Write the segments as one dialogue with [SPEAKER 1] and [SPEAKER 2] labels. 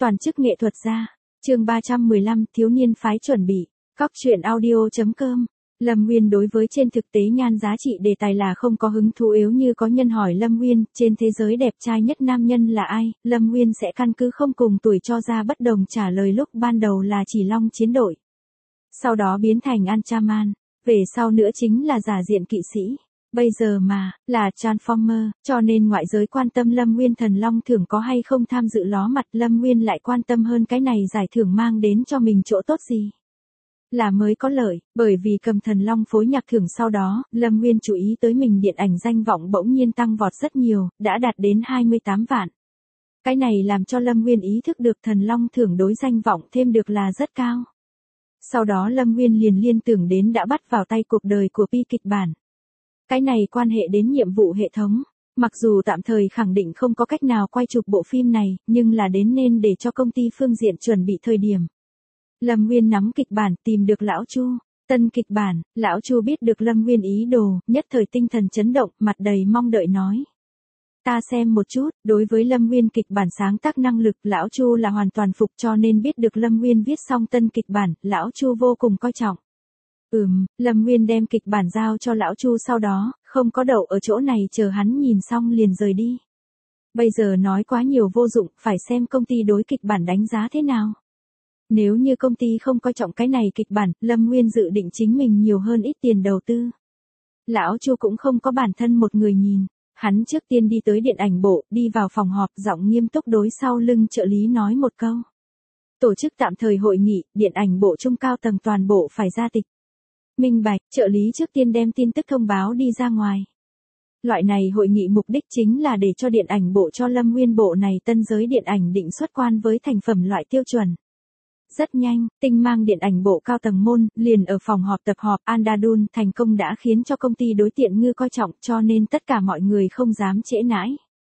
[SPEAKER 1] Toàn chức nghệ thuật gia. Chương 315, thiếu niên phái chuẩn bị. Cóc truyện audio.com. Lâm Nguyên đối với trên thực tế nhan giá trị đề tài là không có hứng thú, yếu như có nhân hỏi Lâm Nguyên, trên thế giới đẹp trai nhất nam nhân là ai, Lâm Nguyên sẽ căn cứ không cùng tuổi cho ra bất đồng trả lời, lúc ban đầu là chỉ Long chiến đội. Sau đó biến thành Anchaman, về sau nữa chính là giả diện kỵ sĩ. Bây giờ mà, là Transformer, cho nên ngoại giới quan tâm Lâm Nguyên thần long thưởng có hay không tham dự ló mặt, Lâm Nguyên lại quan tâm hơn cái này giải thưởng mang đến cho mình chỗ tốt gì. Là mới có lợi, bởi vì cầm thần long phối nhạc thưởng sau đó, Lâm Nguyên chú ý tới mình điện ảnh danh vọng bỗng nhiên tăng vọt rất nhiều, đã đạt đến 28 vạn. Cái này làm cho Lâm Nguyên ý thức được thần long thưởng đối danh vọng thêm được là rất cao. Sau đó Lâm Nguyên liền liên tưởng đến đã bắt vào tay cuộc đời của Pi kịch bản. Cái này quan hệ đến nhiệm vụ hệ thống, mặc dù tạm thời khẳng định không có cách nào quay chụp bộ phim này, nhưng là đến nên để cho công ty phương diện chuẩn bị thời điểm. Lâm Nguyên nắm kịch bản tìm được Lão Chu, tân kịch bản, Lão Chu biết được Lâm Nguyên ý đồ, nhất thời tinh thần chấn động, mặt đầy mong đợi nói. Ta xem một chút, đối với Lâm Nguyên kịch bản sáng tác năng lực, Lão Chu là hoàn toàn phục, cho nên biết được Lâm Nguyên viết xong tân kịch bản, Lão Chu vô cùng coi trọng. Lâm Nguyên đem kịch bản giao cho Lão Chu, sau đó, không có đậu ở chỗ này chờ hắn nhìn xong liền rời đi. Bây giờ nói quá nhiều vô dụng, phải xem công ty đối kịch bản đánh giá thế nào. Nếu như công ty không coi trọng cái này kịch bản, Lâm Nguyên dự định chính mình nhiều hơn ít tiền đầu tư. Lão Chu cũng không có bản thân một người nhìn, hắn trước tiên đi tới điện ảnh bộ, đi vào phòng họp, giọng nghiêm túc đối sau lưng trợ lý nói một câu. Tổ chức tạm thời hội nghị, điện ảnh bộ trung cao tầng toàn bộ phải ra tịch. Minh bạch, trợ lý trước tiên đem tin tức thông báo đi ra ngoài. Loại này hội nghị mục đích chính là để cho điện ảnh bộ cho Lâm Nguyên bộ này tân giới điện ảnh định xuất quan với thành phẩm loại tiêu chuẩn. Rất nhanh, tinh mang điện ảnh bộ cao tầng môn, liền ở phòng họp tập họp, Andadun thành công đã khiến cho công ty đối Tiện Ngư coi trọng, cho nên tất cả mọi người không dám trễ nãi.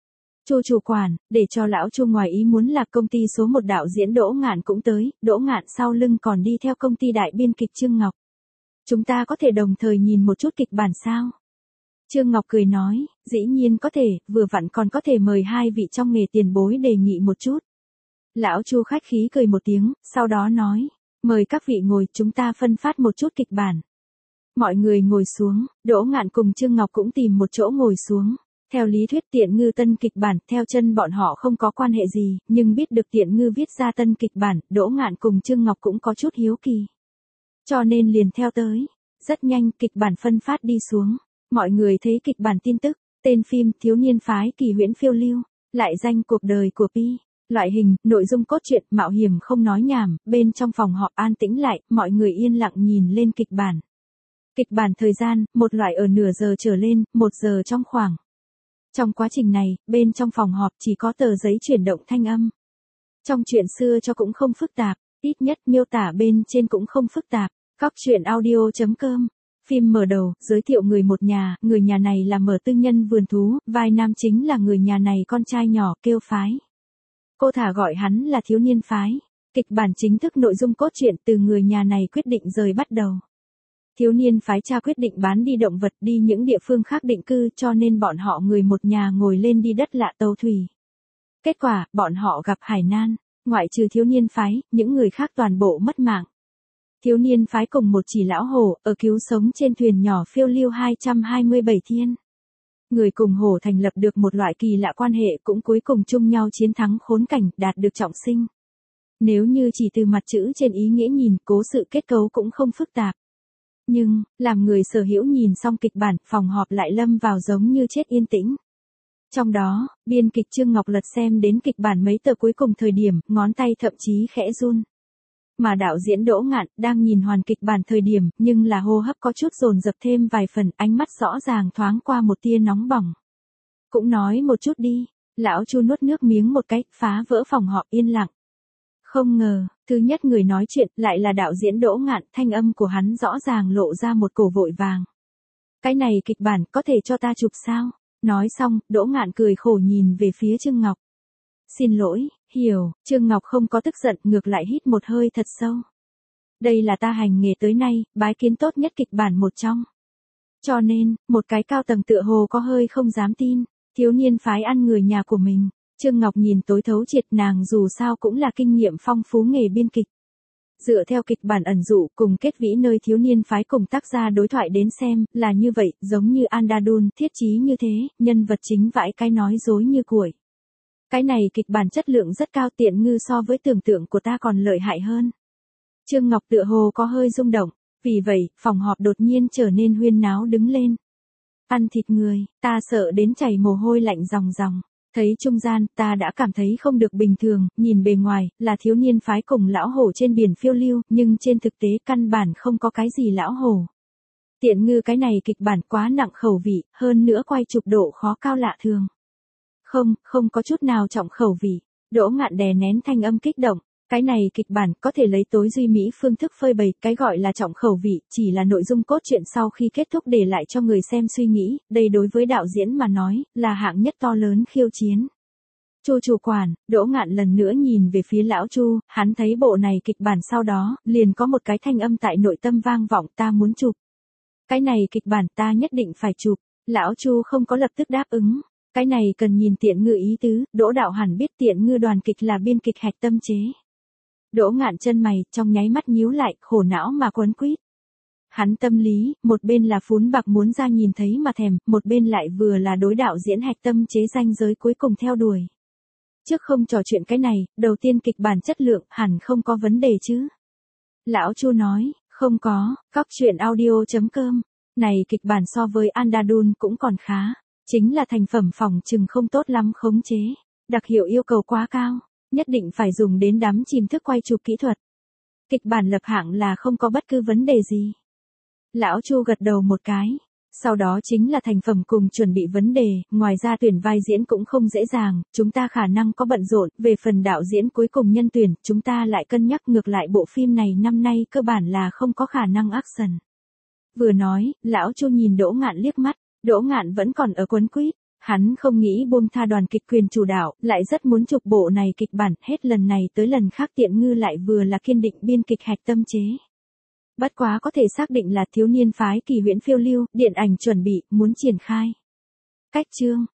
[SPEAKER 1] Chu chủ quản, để cho Lão Chu ngoài ý muốn là công ty số 1 đạo diễn Đỗ Ngạn cũng tới, Đỗ Ngạn sau lưng còn đi theo công ty đại biên kịch Trương Ngọc. Chúng ta có thể đồng thời nhìn một chút kịch bản sao? Trương Ngọc cười nói, dĩ nhiên có thể, vừa vặn còn có thể mời hai vị trong nghề tiền bối đề nghị một chút. Lão Chu khách khí cười một tiếng, sau đó nói, mời các vị ngồi, chúng ta phân phát một chút kịch bản. Mọi người ngồi xuống, Đỗ Ngạn cùng Trương Ngọc cũng tìm một chỗ ngồi xuống. Theo lý thuyết Tiện Ngư tân kịch bản, theo chân bọn họ không có quan hệ gì, nhưng biết được Tiện Ngư viết ra tân kịch bản, Đỗ Ngạn cùng Trương Ngọc cũng có chút hiếu kỳ. Cho nên liền theo tới. Rất nhanh kịch bản phân phát đi xuống. Mọi người thấy kịch bản tin tức, tên phim Thiếu niên phái kỳ huyễn phiêu lưu, lại danh cuộc đời của Pi. Loại hình, nội dung cốt truyện, mạo hiểm không nói nhảm, bên trong phòng họp an tĩnh lại, mọi người yên lặng nhìn lên kịch bản. Kịch bản thời gian, một loại ở nửa giờ trở lên, 1 giờ trong khoảng. Trong quá trình này, bên trong phòng họp chỉ có tờ giấy chuyển động thanh âm. Trong chuyện xưa cho cũng không phức tạp, ít nhất miêu tả bên trên cũng không phức tạp. Cóc truyện audio.com. Phim mở đầu, giới thiệu một nhà, người nhà này là mở tư nhân vườn thú, vai nam chính là người nhà này con trai nhỏ, kêu Phái. Cô thả gọi hắn là thiếu niên Phái. Kịch bản chính thức nội dung cốt truyện từ người nhà này quyết định rời bắt đầu. Thiếu niên Phái cha quyết định bán đi động vật đi những địa phương khác định cư, cho nên bọn họ người một nhà ngồi lên đi đất lạ tàu thủy. Kết quả, bọn họ gặp hải nan, ngoại trừ thiếu niên Phái, những người khác toàn bộ mất mạng. Thiếu niên Phái cùng một chỉ lão hổ, ở cứu sống trên thuyền nhỏ phiêu lưu 227 thiên. Người cùng hổ thành lập được một loại kỳ lạ quan hệ, cũng cuối cùng chung nhau chiến thắng khốn cảnh, đạt được trọng sinh. Nếu như chỉ từ mặt chữ trên ý nghĩa nhìn, cố sự kết cấu cũng không phức tạp. Nhưng, làm người sở hữu nhìn xong kịch bản, phòng họp lại lâm vào giống như chết yên tĩnh. Trong đó, biên kịch Trương Ngọc lật xem đến kịch bản mấy tờ cuối cùng thời điểm, ngón tay thậm chí khẽ run. Mà đạo diễn Đỗ Ngạn đang nhìn hoàn kịch bản thời điểm, nhưng là hô hấp có chút dồn dập thêm vài phần, ánh mắt rõ ràng thoáng qua một tia nóng bỏng. Cũng nói một chút đi, Lão Chu nuốt nước miếng một cái, phá vỡ phòng họp yên lặng. Không ngờ, thứ nhất người nói chuyện lại là đạo diễn Đỗ Ngạn, thanh âm của hắn rõ ràng lộ ra một cổ vội vàng. Cái này kịch bản có thể cho ta chụp sao? Nói xong, Đỗ Ngạn cười khổ nhìn về phía Trương Ngọc. Xin lỗi, hiểu, Trương Ngọc không có tức giận, ngược lại hít một hơi thật sâu. Đây là ta hành nghề tới nay, bái kiến tốt nhất kịch bản một trong. Cho nên, một cái cao tầng tựa hồ có hơi không dám tin, thiếu niên Phái ăn người nhà của mình. Trương Ngọc nhìn tối thấu triệt, nàng dù sao cũng là kinh nghiệm phong phú nghề biên kịch. Dựa theo kịch bản ẩn dụ cùng kết vĩ nơi thiếu niên phái cùng tác gia đối thoại đến xem, là như vậy, giống như Andadun, thiết chí như thế, nhân vật chính vãi cái nói dối như củi. Cái này kịch bản chất lượng rất cao, Tiện Ngư so với tưởng tượng của ta còn lợi hại hơn. Trương Ngọc tựa hồ có hơi rung động, vì vậy, phòng họp đột nhiên trở nên huyên náo đứng lên. Ăn thịt người, ta sợ đến chảy mồ hôi lạnh ròng ròng. Thấy trung gian, ta đã cảm thấy không được bình thường, nhìn bề ngoài, là thiếu niên phái cùng lão hổ trên biển phiêu lưu, nhưng trên thực tế căn bản không có cái gì lão hổ. Tiện Ngư cái này kịch bản quá nặng khẩu vị, hơn nữa quay chụp độ khó cao lạ thường. Không có chút nào trọng khẩu vị. Đỗ Ngạn đè nén thanh âm kích động. Cái này kịch bản có thể lấy tối duy mỹ phương thức phơi bày, cái gọi là trọng khẩu vị, chỉ là nội dung cốt truyện sau khi kết thúc để lại cho người xem suy nghĩ, đây đối với đạo diễn mà nói, là hạng nhất to lớn khiêu chiến. Chu chủ quản, Đỗ Ngạn lần nữa nhìn về phía lão Chu, hắn thấy bộ này kịch bản sau đó, liền có một cái thanh âm tại nội tâm vang vọng, ta muốn chụp. Cái này kịch bản ta nhất định phải chụp, lão Chu không có lập tức đáp ứng. Cái này cần nhìn Tiện Ngư ý tứ, Đỗ đạo hẳn biết Tiện Ngư đoàn kịch là biên kịch hạch tâm chế. Đỗ Ngạn chân mày, trong nháy mắt nhíu lại, khổ não mà quấn quýt. Hắn tâm lý, một bên là phún bạc muốn ra nhìn thấy mà thèm, một bên lại vừa là đối đạo diễn hạch tâm chế ranh giới cuối cùng theo đuổi. Trước không trò chuyện cái này, đầu tiên kịch bản chất lượng, hẳn không có vấn đề chứ. Lão Chu nói, không có, Cóc Truyện Audio.com. Này kịch bản so với Andadun cũng còn khá. Chính là thành phẩm phòng chừng không tốt lắm khống chế. Đặc hiệu yêu cầu quá cao. Nhất định phải dùng đến đắm chìm thức quay chụp kỹ thuật. Kịch bản lập hạng là không có bất cứ vấn đề gì. Lão Chu gật đầu một cái. Sau đó chính là thành phẩm cùng chuẩn bị vấn đề, ngoài ra tuyển vai diễn cũng không dễ dàng, chúng ta khả năng có bận rộn, về phần đạo diễn cuối cùng nhân tuyển, chúng ta lại cân nhắc ngược lại bộ phim này năm nay cơ bản là không có khả năng action. Vừa nói, lão Chu nhìn Đỗ Ngạn liếc mắt, Đỗ Ngạn vẫn còn ở quấn quýt. Hắn không nghĩ buông tha đoàn kịch quyền chủ đạo, lại rất muốn chụp bộ này kịch bản, hết lần này tới lần khác Tiện Ngư lại vừa là kiên định biên kịch hạch tâm chế. Bất quá có thể xác định là thiếu niên phái kỳ huyễn phiêu lưu, điện ảnh chuẩn bị, muốn triển khai. Cách chương,